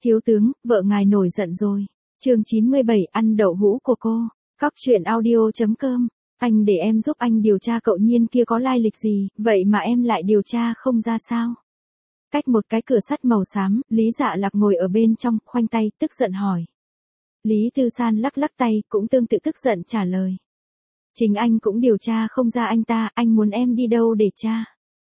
Thiếu tướng, vợ ngài nổi giận rồi. Chương 97 ăn đậu hũ của cô. Cóc truyện audio.com. Anh để em giúp anh điều tra cậu Nhiên kia có lai lịch gì, vậy mà em lại điều tra không ra sao? Cách một cái cửa sắt màu xám, Lý Dạ Lạc ngồi ở bên trong, khoanh tay, tức giận hỏi. Lý Tư San lắc lắc tay, cũng tương tự tức giận trả lời. Chính anh cũng điều tra không ra anh ta, anh muốn em đi đâu để tra?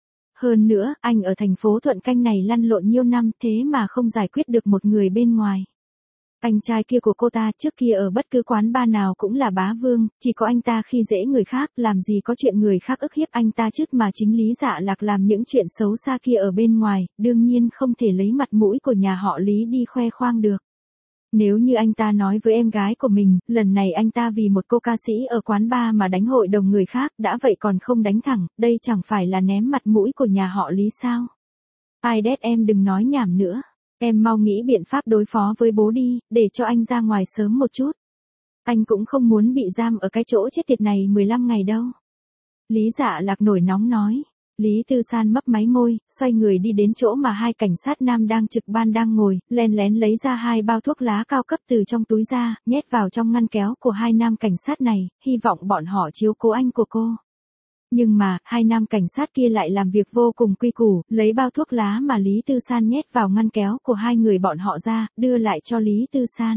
Hơn nữa, anh ở thành phố Thuận Canh này lăn lộn nhiều năm thế mà không giải quyết được một người bên ngoài. Anh trai kia của cô ta trước kia ở bất cứ quán bar nào cũng là bá vương, chỉ có anh ta khi dễ người khác, làm gì có chuyện người khác ức hiếp anh ta chứ, mà chính Lý Dạ Lạc làm những chuyện xấu xa kia ở bên ngoài, đương nhiên không thể lấy mặt mũi của nhà họ Lý đi khoe khoang được. Nếu như anh ta nói với em gái của mình, lần này anh ta vì một cô ca sĩ ở quán bar mà đánh hội đồng người khác, đã vậy còn không đánh thẳng, đây chẳng phải là ném mặt mũi của nhà họ Lý sao? Ai đét, em đừng nói nhảm nữa. Em mau nghĩ biện pháp đối phó với bố đi, để cho anh ra ngoài sớm một chút. Anh cũng không muốn bị giam ở cái chỗ chết tiệt này 15 ngày đâu. Lý Dạ Lạc nổi nóng nói. Lý Tư San mấp máy môi, xoay người đi đến chỗ mà hai cảnh sát nam đang trực ban đang ngồi, len lén lấy ra 2 bao thuốc lá cao cấp từ trong túi ra, nhét vào trong ngăn kéo của 2 nam cảnh sát này, hy vọng bọn họ chiếu cố anh của cô. Nhưng mà, 2 nam cảnh sát kia lại làm việc vô cùng quy củ, lấy bao thuốc lá mà Lý Tư San nhét vào ngăn kéo của 2 người bọn họ ra, đưa lại cho Lý Tư San.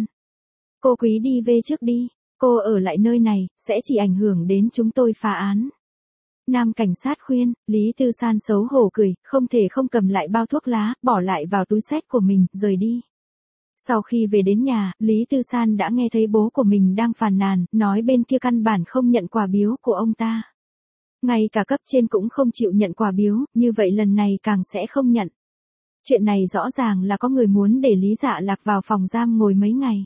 Cô Quý đi về trước đi, cô ở lại nơi này, sẽ chỉ ảnh hưởng đến chúng tôi phá án. Nam cảnh sát khuyên, Lý Tư San xấu hổ cười, không thể không cầm lại bao thuốc lá, bỏ lại vào túi xách của mình, rời đi. Sau khi về đến nhà, Lý Tư San đã nghe thấy bố của mình đang phàn nàn, nói bên kia căn bản không nhận quà biếu của ông ta. Ngay cả cấp trên cũng không chịu nhận quà biếu, như vậy lần này càng sẽ không nhận. Chuyện này rõ ràng là có người muốn để Lý Dạ Lạc vào phòng giam ngồi mấy ngày.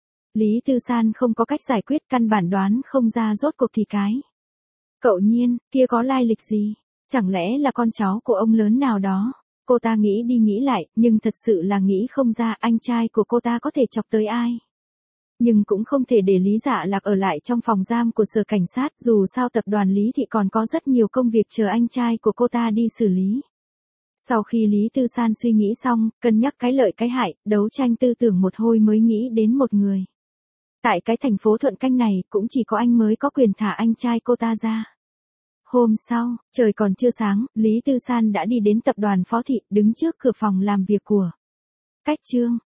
Lý Tư San không có cách giải quyết, căn bản đoán không ra rốt cuộc thì cái. Cậu Nhiên, kia có lai lịch gì? Chẳng lẽ là con cháu của ông lớn nào đó? Cô ta nghĩ đi nghĩ lại, nhưng thật sự là nghĩ không ra anh trai của cô ta có thể chọc tới ai. Nhưng cũng không thể để Lý Dạ Lạc ở lại trong phòng giam của sở cảnh sát, dù sao tập đoàn Lý Thị còn có rất nhiều công việc chờ anh trai của cô ta đi xử lý. Sau khi Lý Tư San suy nghĩ xong, cân nhắc cái lợi cái hại, đấu tranh tư tưởng một hồi mới nghĩ đến một người. Tại cái thành phố Thuận Canh này, cũng chỉ có anh mới có quyền thả anh trai cô ta ra. Hôm sau, trời còn chưa sáng, Lý Tư San đã đi đến tập đoàn Phó Thị, đứng trước cửa phòng làm việc của Cách Trương.